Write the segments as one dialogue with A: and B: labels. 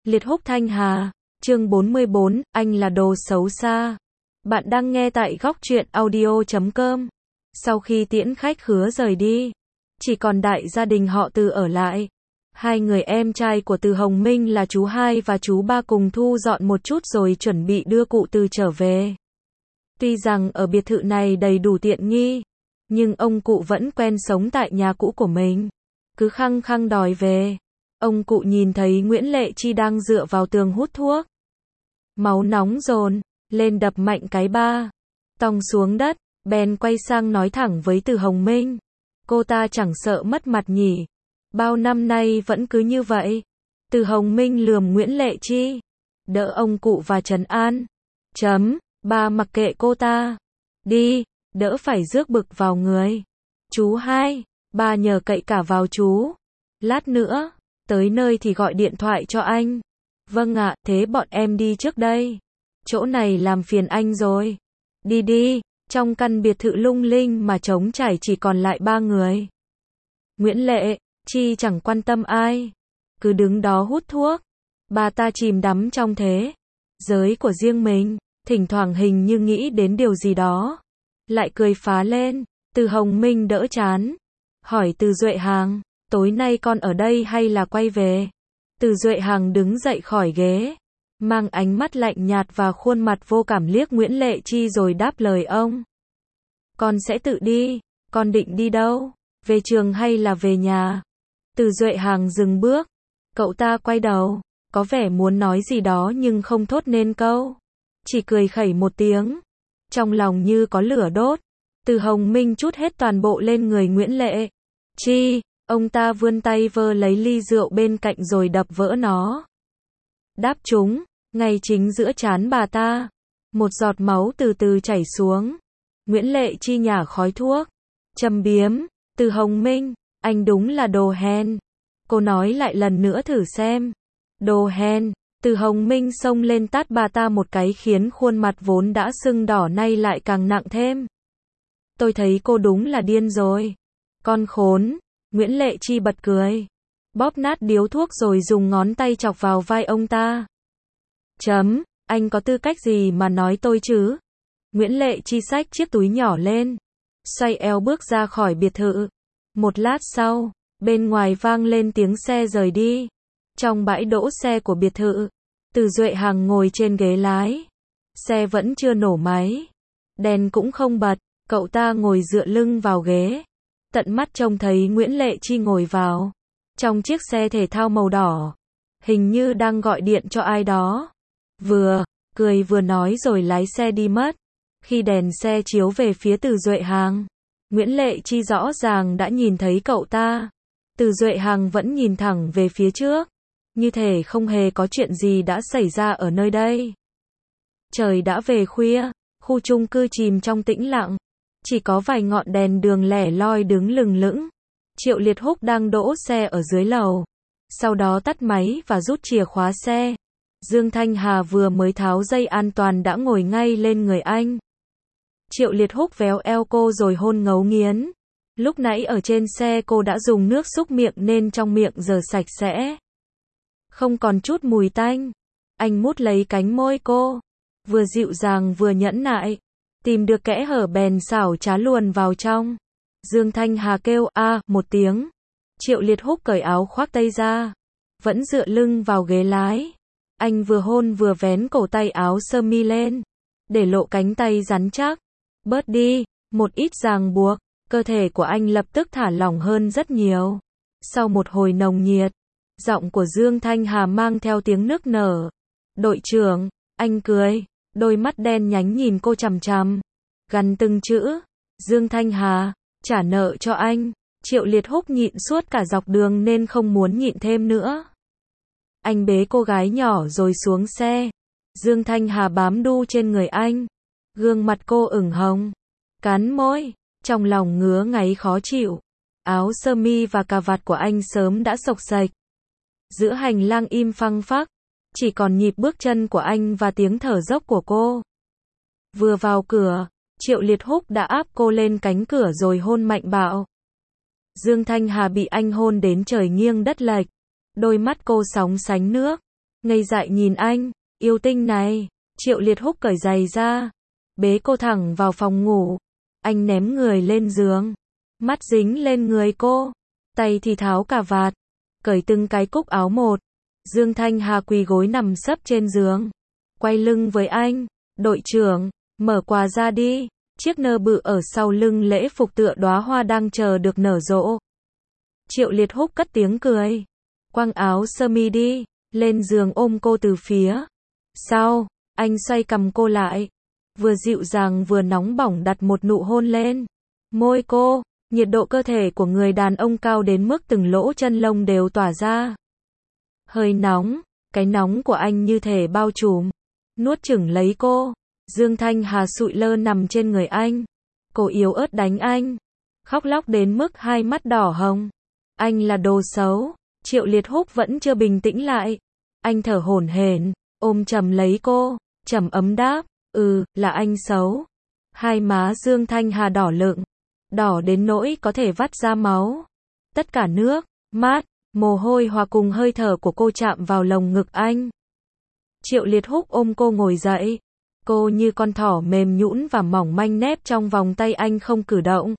A: Liệt Húc Thanh Hà, chương 44, anh là đồ xấu xa. Bạn đang nghe tại góc truyện audio.com. Sau khi tiễn khách khứa rời đi, chỉ còn đại gia đình họ Từ ở lại. Hai người em trai của Từ Hồng Minh là chú hai và chú ba cùng thu dọn một chút rồi chuẩn bị đưa cụ Từ trở về. Tuy rằng ở biệt thự này đầy đủ tiện nghi, nhưng ông cụ vẫn quen sống tại nhà cũ của mình, cứ khăng khăng đòi về. Ông cụ nhìn thấy Nguyễn Lệ Chi đang dựa vào tường hút thuốc. Máu nóng dồn lên đập mạnh cái ba tòng xuống đất, bèn quay sang nói thẳng với Từ Hồng Minh. Cô ta chẳng sợ mất mặt nhỉ? Bao năm nay vẫn cứ như vậy. Từ Hồng Minh lườm Nguyễn Lệ Chi, đỡ ông cụ và trấn an. Ba mặc kệ cô ta. Đi, đỡ phải rước bực vào người. Chú hai, ba nhờ cậy cả vào chú. Lát nữa, tới nơi thì gọi điện thoại cho anh. Vâng ạ, thế bọn em đi trước đây. Chỗ này làm phiền anh rồi. Đi đi, trong căn biệt thự lung linh mà trống trải chỉ còn lại ba người. Nguyễn Lệ Chi chẳng quan tâm ai, cứ đứng đó hút thuốc. Bà ta chìm đắm trong thế giới của riêng mình, thỉnh thoảng hình như nghĩ đến điều gì đó, lại cười phá lên. Từ Hồng Minh đỡ chán, hỏi Từ Duệ Hàng, tối nay con ở đây hay là quay về? Từ Duệ Hàng đứng dậy khỏi ghế, mang ánh mắt lạnh nhạt và khuôn mặt vô cảm liếc Nguyễn Lệ Chi rồi đáp lời ông. Con sẽ tự đi. Con định đi đâu? Về trường hay là về nhà? Từ Duệ Hàng dừng bước. Cậu ta quay đầu, có vẻ muốn nói gì đó nhưng không thốt nên câu. Chỉ cười khẩy một tiếng. Trong lòng như có lửa đốt. Từ Hồng Minh trút hết toàn bộ lên người Nguyễn Lệ Chi. Ông ta vươn tay vơ lấy ly rượu bên cạnh rồi đập vỡ nó. Đáp trúng ngay chính giữa trán bà ta. Một giọt máu từ từ chảy xuống. Nguyễn Lệ Chi nhả khói thuốc, châm biếm. Từ Hồng Minh, anh đúng là đồ hèn. Cô nói lại lần nữa thử xem. Đồ hèn. Từ Hồng Minh xông lên tát bà ta một cái khiến khuôn mặt vốn đã sưng đỏ nay lại càng nặng thêm. Tôi thấy cô đúng là điên rồi. Con khốn. Nguyễn Lệ Chi bật cười, bóp nát điếu thuốc rồi dùng ngón tay chọc vào vai ông ta. Anh có tư cách gì mà nói tôi chứ? Nguyễn Lệ Chi xách chiếc túi nhỏ lên, xoay eo bước ra khỏi biệt thự. Một lát sau, bên ngoài vang lên tiếng xe rời đi. Trong bãi đỗ xe của biệt thự, Từ Duệ Hàng ngồi trên ghế lái. Xe vẫn chưa nổ máy, đèn cũng không bật, cậu ta ngồi dựa lưng vào ghế. Tận mắt trông thấy Nguyễn Lệ Chi ngồi vào trong chiếc xe thể thao màu đỏ, hình như đang gọi điện cho ai đó. Vừa cười vừa nói rồi lái xe đi mất. Khi đèn xe chiếu về phía Từ Duệ Hàng, Nguyễn Lệ Chi rõ ràng đã nhìn thấy cậu ta. Từ Duệ Hàng vẫn nhìn thẳng về phía trước, như thể không hề có chuyện gì đã xảy ra ở nơi đây. Trời đã về khuya, khu chung cư chìm trong tĩnh lặng. Chỉ có vài ngọn đèn đường lẻ loi đứng lừng lững. Triệu Liệt Húc đang đỗ xe ở dưới lầu. Sau đó tắt máy và rút chìa khóa xe. Dương Thanh Hà vừa mới tháo dây an toàn đã ngồi ngay lên người anh. Triệu Liệt Húc véo eo cô rồi hôn ngấu nghiến. Lúc nãy ở trên xe cô đã dùng nước súc miệng nên trong miệng giờ sạch sẽ, không còn chút mùi tanh. Anh mút lấy cánh môi cô, vừa dịu dàng vừa nhẫn nại. Tìm được kẽ hở bèn xảo trá luồn vào trong. Dương Thanh Hà kêu a một tiếng. Triệu Liệt Húc cởi áo khoác tây ra, vẫn dựa lưng vào ghế lái. Anh vừa hôn vừa vén cổ tay áo sơ mi lên, để lộ cánh tay rắn chắc. Bớt đi một ít ràng buộc, cơ thể của anh lập tức thả lỏng hơn rất nhiều. Sau một hồi nồng nhiệt, giọng của Dương Thanh Hà mang theo tiếng nức nở. Đội trưởng, anh cười. Đôi mắt đen nhánh nhìn cô chằm chằm, gằn từng chữ. Dương Thanh Hà, trả nợ cho anh. Triệu Liệt Húc nhịn suốt cả dọc đường nên không muốn nhịn thêm nữa. Anh bế cô gái nhỏ rồi xuống xe. Dương Thanh Hà bám đu trên người anh. Gương mặt cô ửng hồng, cắn môi, trong lòng ngứa ngáy khó chịu. Áo sơ mi và cà vạt của anh sớm đã xộc xệch. Giữa hành lang im phăng phắc, chỉ còn nhịp bước chân của anh và tiếng thở dốc của cô. Vừa vào cửa, Triệu Liệt Húc đã áp cô lên cánh cửa rồi hôn mạnh bạo. Dương Thanh Hà bị anh hôn đến trời nghiêng đất lệch. Đôi mắt cô sóng sánh nước. ngây dại nhìn anh, yêu tinh này. Triệu Liệt Húc cởi giày ra, bế cô thẳng vào phòng ngủ. Anh ném người lên giường, mắt dính lên người cô, tay thì tháo cà vạt, cởi từng cái cúc áo một. Dương Thanh Hà quỳ gối nằm sấp trên giường, quay lưng với anh. Đội trưởng, mở quà ra đi. Chiếc nơ bự ở sau lưng lễ phục tựa đóa hoa đang chờ được nở rộ. Triệu Liệt Húc cất tiếng cười, quăng áo sơ mi đi, lên giường ôm cô từ phía sau. Anh xoay cằm cô lại, vừa dịu dàng vừa nóng bỏng đặt một nụ hôn lên môi cô. Nhiệt độ cơ thể của người đàn ông cao đến mức từng lỗ chân lông đều tỏa ra hơi nóng, cái nóng của anh như thể bao trùm, nuốt chửng lấy cô. Dương Thanh Hà sụi lơ nằm trên người anh, cô yếu ớt đánh anh, khóc lóc đến mức hai mắt đỏ hồng. Anh là đồ xấu. Triệu Liệt Húc vẫn chưa bình tĩnh lại, anh thở hổn hển, ôm chầm lấy cô, trầm ấm đáp, là anh xấu. Hai má Dương Thanh Hà đỏ lựng, đỏ đến nỗi có thể vắt ra máu. Tất cả nước mắt, mồ hôi hòa cùng hơi thở của cô chạm vào lồng ngực anh. Triệu Liệt Húc ôm cô ngồi dậy, cô như con thỏ mềm nhũn và mỏng manh nép trong vòng tay anh không cử động.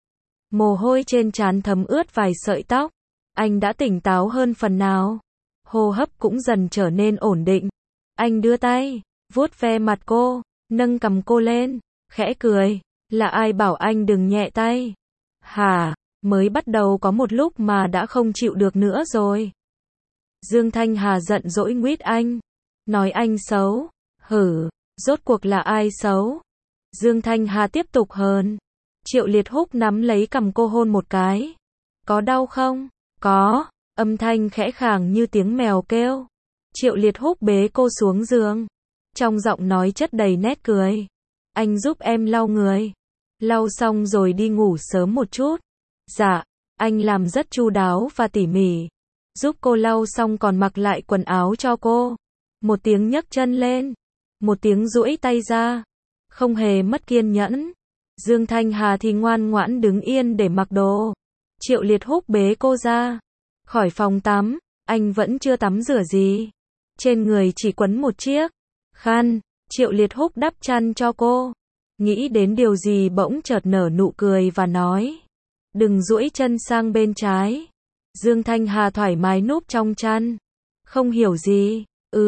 A: Mồ hôi trên trán thấm ướt vài sợi tóc. Anh đã tỉnh táo hơn phần nào, hô hấp cũng dần trở nên ổn định. Anh đưa tay vuốt ve mặt cô, nâng cằm cô lên, khẽ cười, là ai bảo anh đừng nhẹ tay? Hả, mới bắt đầu có một lúc mà đã không chịu được nữa rồi. Dương Thanh Hà giận dỗi nguýt anh, nói anh xấu. Hử, rốt cuộc là ai xấu? Dương Thanh Hà tiếp tục hờn. Triệu Liệt Húc nắm lấy cằm cô hôn một cái. Có đau không? Có, âm thanh khẽ khàng như tiếng mèo kêu. Triệu Liệt Húc bế cô xuống giường, trong giọng nói chất đầy nét cười. Anh giúp em lau người. Lau xong rồi đi ngủ sớm một chút. Dạ, anh làm rất chu đáo và tỉ mỉ. Giúp cô lau xong còn mặc lại quần áo cho cô. Một tiếng nhấc chân lên, một tiếng duỗi tay ra. Không hề mất kiên nhẫn. Dương Thanh Hà thì ngoan ngoãn đứng yên để mặc đồ. Triệu Liệt Húc bế cô ra khỏi phòng tắm, anh vẫn chưa tắm rửa gì. Trên người chỉ quấn một chiếc khăn. Triệu Liệt Húc đắp chăn cho cô. Nghĩ đến điều gì bỗng chợt nở nụ cười và nói, đừng duỗi chân sang bên trái. Dương Thanh Hà thoải mái núp trong chăn, không hiểu gì.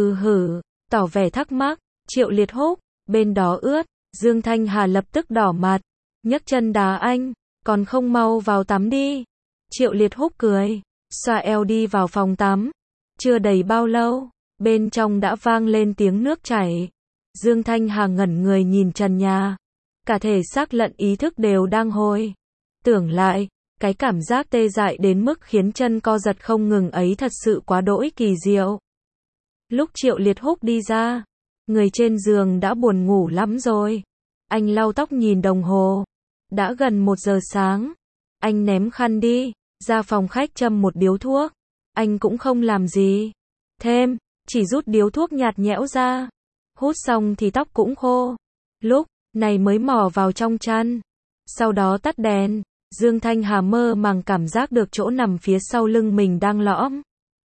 A: Tỏ vẻ thắc mắc. Triệu Liệt Húc, bên đó ướt. Dương Thanh Hà lập tức đỏ mặt, nhấc chân đá anh, còn không mau vào tắm đi. Triệu Liệt Húc cười, xoa eo đi vào phòng tắm. Chưa đầy bao lâu, bên trong đã vang lên tiếng nước chảy. Dương Thanh Hà ngẩn người nhìn trần nhà, cả thể xác lẫn ý thức đều đang hồi tưởng lại. Cái cảm giác tê dại đến mức khiến chân co giật không ngừng ấy thật sự quá đỗi kỳ diệu. Lúc Triệu Liệt Húc đi ra, người trên giường đã buồn ngủ lắm rồi. Anh lau tóc nhìn đồng hồ, đã gần 1 giờ sáng. Anh ném khăn đi, ra phòng khách châm một điếu thuốc. Anh cũng không làm gì thêm, chỉ rút điếu thuốc nhạt nhẽo ra. Hút xong thì tóc cũng khô. Lúc này mới mò vào trong chăn. Sau đó tắt đèn. Dương Thanh Hà mơ màng cảm giác được chỗ nằm phía sau lưng mình đang lõm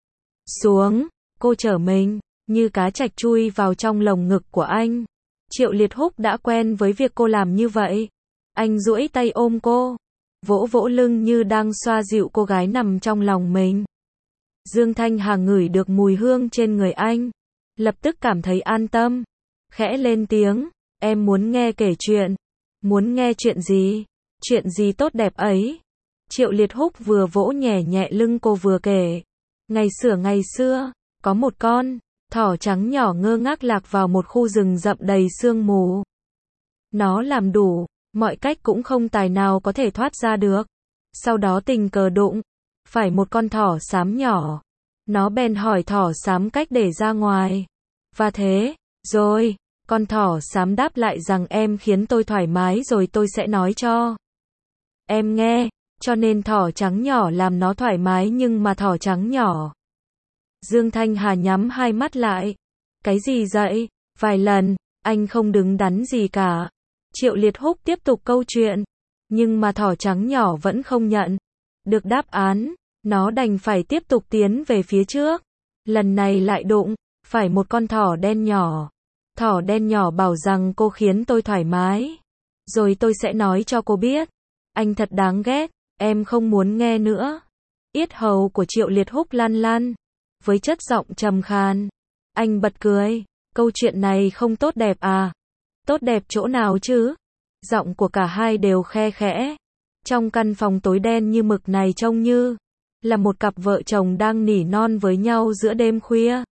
A: xuống. Cô trở mình, như cá trạch chui vào trong lồng ngực của anh. Triệu Liệt Húc đã quen với việc cô làm như vậy. Anh duỗi tay ôm cô, vỗ vỗ lưng như đang xoa dịu cô gái nằm trong lòng mình. Dương Thanh Hà ngửi được mùi hương trên người anh, lập tức cảm thấy an tâm, khẽ lên tiếng, em muốn nghe kể chuyện. Muốn nghe chuyện gì? Chuyện gì tốt đẹp ấy? Triệu Liệt Húc vừa vỗ nhẹ nhẹ lưng cô vừa kể. Ngày xưa, có một con thỏ trắng nhỏ ngơ ngác lạc vào một khu rừng rậm đầy sương mù. Nó làm đủ mọi cách cũng không tài nào có thể thoát ra được. Sau đó tình cờ đụng phải một con thỏ xám nhỏ. Nó bèn hỏi thỏ xám cách để ra ngoài. Và thế rồi, con thỏ xám đáp lại rằng em khiến tôi thoải mái rồi tôi sẽ nói cho em nghe. Cho nên thỏ trắng nhỏ làm nó thoải mái, nhưng mà thỏ trắng nhỏ. Dương Thanh Hà nhắm hai mắt lại. Cái gì vậy? Vài lần, anh không đứng đắn gì cả. Triệu Liệt Húc tiếp tục câu chuyện. Nhưng mà thỏ trắng nhỏ vẫn không nhận được đáp án. Nó đành phải tiếp tục tiến về phía trước. Lần này lại đụng phải một con thỏ đen nhỏ. Thỏ đen nhỏ bảo rằng cô khiến tôi thoải mái. Rồi tôi sẽ nói cho cô biết. Anh thật đáng ghét, em không muốn nghe nữa. Yết hầu của Triệu Liệt Húc lăn lăn, với chất giọng trầm khàn. Anh bật cười, câu chuyện này không tốt đẹp à? Tốt đẹp chỗ nào chứ? Giọng của cả hai đều khe khẽ. Trong căn phòng tối đen như mực này trông như là một cặp vợ chồng đang nỉ non với nhau giữa đêm khuya.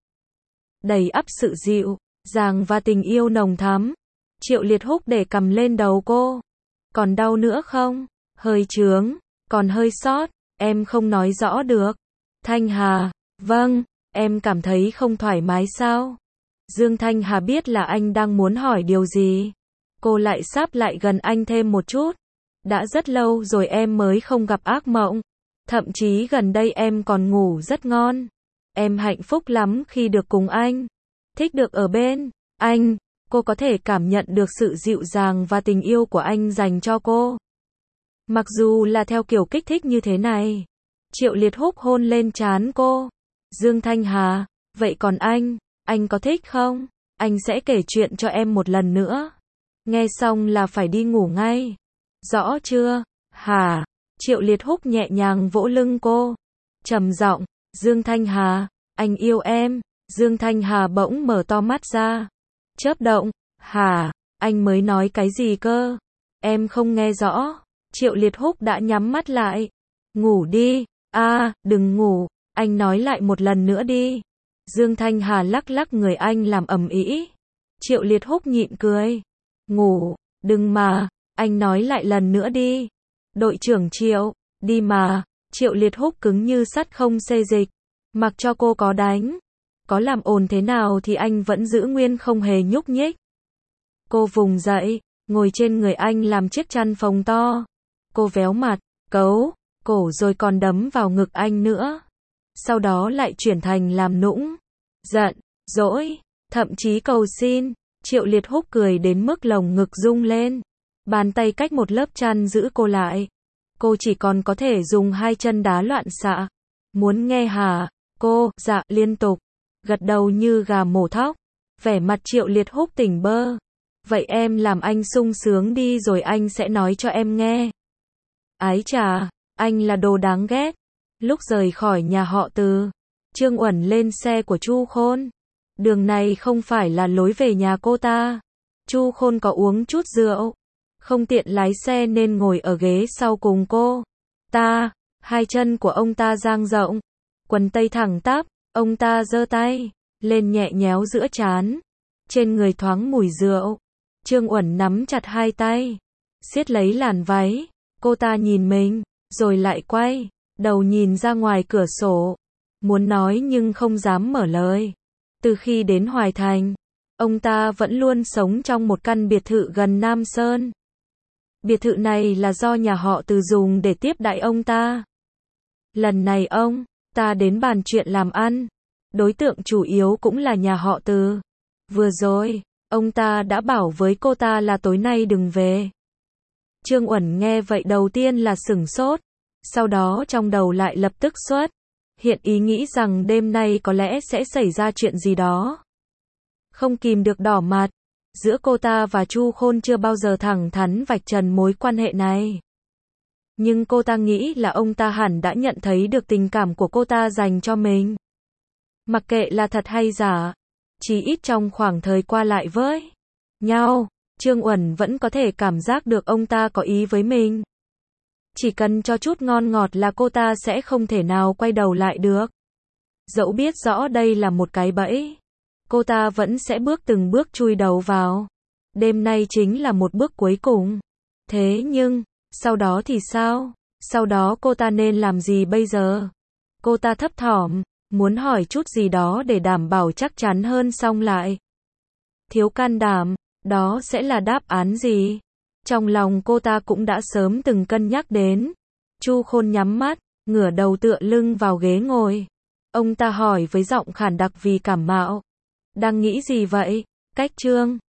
A: Đầy ắp sự dịu dàng và tình yêu nồng thắm. Triệu Liệt Húc để cầm lên đầu cô. Còn đau nữa không? Hơi chướng, còn hơi sót, em không nói rõ được. Thanh Hà, vâng, em cảm thấy không thoải mái sao? Dương Thanh Hà biết là anh đang muốn hỏi điều gì. Cô lại sáp lại gần anh thêm một chút. Đã rất lâu rồi em mới không gặp ác mộng. Thậm chí gần đây em còn ngủ rất ngon. Em hạnh phúc lắm khi được cùng anh. Thích được ở bên anh. Cô có thể cảm nhận được sự dịu dàng và tình yêu của anh dành cho cô. Mặc dù là theo kiểu kích thích như thế này. Triệu Liệt Húc hôn lên trán cô. Dương Thanh Hà, vậy còn anh có thích không? Anh sẽ kể chuyện cho em một lần nữa. Nghe xong là phải đi ngủ ngay. Rõ chưa? Hả? Triệu Liệt Húc nhẹ nhàng vỗ lưng cô. Trầm giọng, Dương Thanh Hà, anh yêu em. Dương Thanh Hà bỗng mở to mắt ra. Chớp động, hả? Anh mới nói cái gì cơ? Em không nghe rõ. Triệu Liệt Húc đã nhắm mắt lại. Ngủ đi. Đừng ngủ. Anh nói lại một lần nữa đi. Dương Thanh Hà lắc lắc người anh làm ầm ĩ. Triệu Liệt Húc nhịn cười. Ngủ, đừng mà. Anh nói lại lần nữa đi. Đội trưởng Triệu, đi mà. Triệu Liệt Húc cứng như sắt không xê dịch. Mặc cho cô có đánh, có làm ồn thế nào thì anh vẫn giữ nguyên không hề nhúc nhích. Cô vùng dậy, ngồi trên người anh làm chiếc chăn phồng to. Cô véo mặt, cấu, cổ rồi còn đấm vào ngực anh nữa. Sau đó lại chuyển thành làm nũng, giận, dỗi, thậm chí cầu xin. Triệu Liệt Húc cười đến mức lồng ngực rung lên. Bàn tay cách một lớp chăn giữ cô lại. Cô chỉ còn có thể dùng hai chân đá loạn xạ. Muốn nghe hả? Cô, dạ, liên tục. Gật đầu như gà mổ thóc. Vẻ mặt Triệu Liệt Húc tỉnh bơ. Vậy em làm anh sung sướng đi rồi anh sẽ nói cho em nghe. Ái chà, anh là đồ đáng ghét. Lúc rời khỏi nhà họ Từ, Trương Uẩn lên xe của Chu Khôn. Đường này không phải là lối về nhà cô ta. Chu Khôn có uống chút rượu, không tiện lái xe nên ngồi ở ghế sau cùng cô ta. Hai chân của ông ta dang rộng, quần tây thẳng tắp, ông ta giơ tay lên nhẹ nhéo giữa trán. Trên người thoáng mùi rượu. Trương Uẩn nắm chặt hai tay, siết lấy làn váy. Cô ta nhìn mình, rồi lại quay đầu nhìn ra ngoài cửa sổ. Muốn nói nhưng không dám mở lời. Từ khi đến Hoài Thành, ông ta vẫn luôn sống trong một căn biệt thự gần Nam Sơn. Biệt thự này là do nhà họ Từ dùng để tiếp đãi ông ta. Lần này ông ta đến bàn chuyện làm ăn. Đối tượng chủ yếu cũng là nhà họ Từ. Vừa rồi, ông ta đã bảo với cô ta là tối nay đừng về. Trương Uẩn nghe vậy đầu tiên là sửng sốt. Sau đó trong đầu lại lập tức xuất hiện ý nghĩ rằng đêm nay có lẽ sẽ xảy ra chuyện gì đó. Không kìm được đỏ mặt. Giữa cô ta và Chu Khôn chưa bao giờ thẳng thắn vạch trần mối quan hệ này. Nhưng cô ta nghĩ là ông ta hẳn đã nhận thấy được tình cảm của cô ta dành cho mình. Mặc kệ là thật hay giả, chỉ ít trong khoảng thời qua lại với nhau, Trương Uẩn vẫn có thể cảm giác được ông ta có ý với mình. Chỉ cần cho chút ngon ngọt là cô ta sẽ không thể nào quay đầu lại được. Dẫu biết rõ đây là một cái bẫy, cô ta vẫn sẽ bước từng bước chui đầu vào. Đêm nay chính là một bước cuối cùng. Thế nhưng, sau đó thì sao? Sau đó cô ta nên làm gì bây giờ? Cô ta thấp thỏm, muốn hỏi chút gì đó để đảm bảo chắc chắn hơn xong lại thiếu can đảm. Đó sẽ là đáp án gì? Trong lòng cô ta cũng đã sớm từng cân nhắc đến. Chu Khôn nhắm mắt, ngửa đầu tựa lưng vào ghế ngồi. Ông ta hỏi với giọng khản đặc vì cảm mạo. Đang nghĩ gì vậy? Cách Trương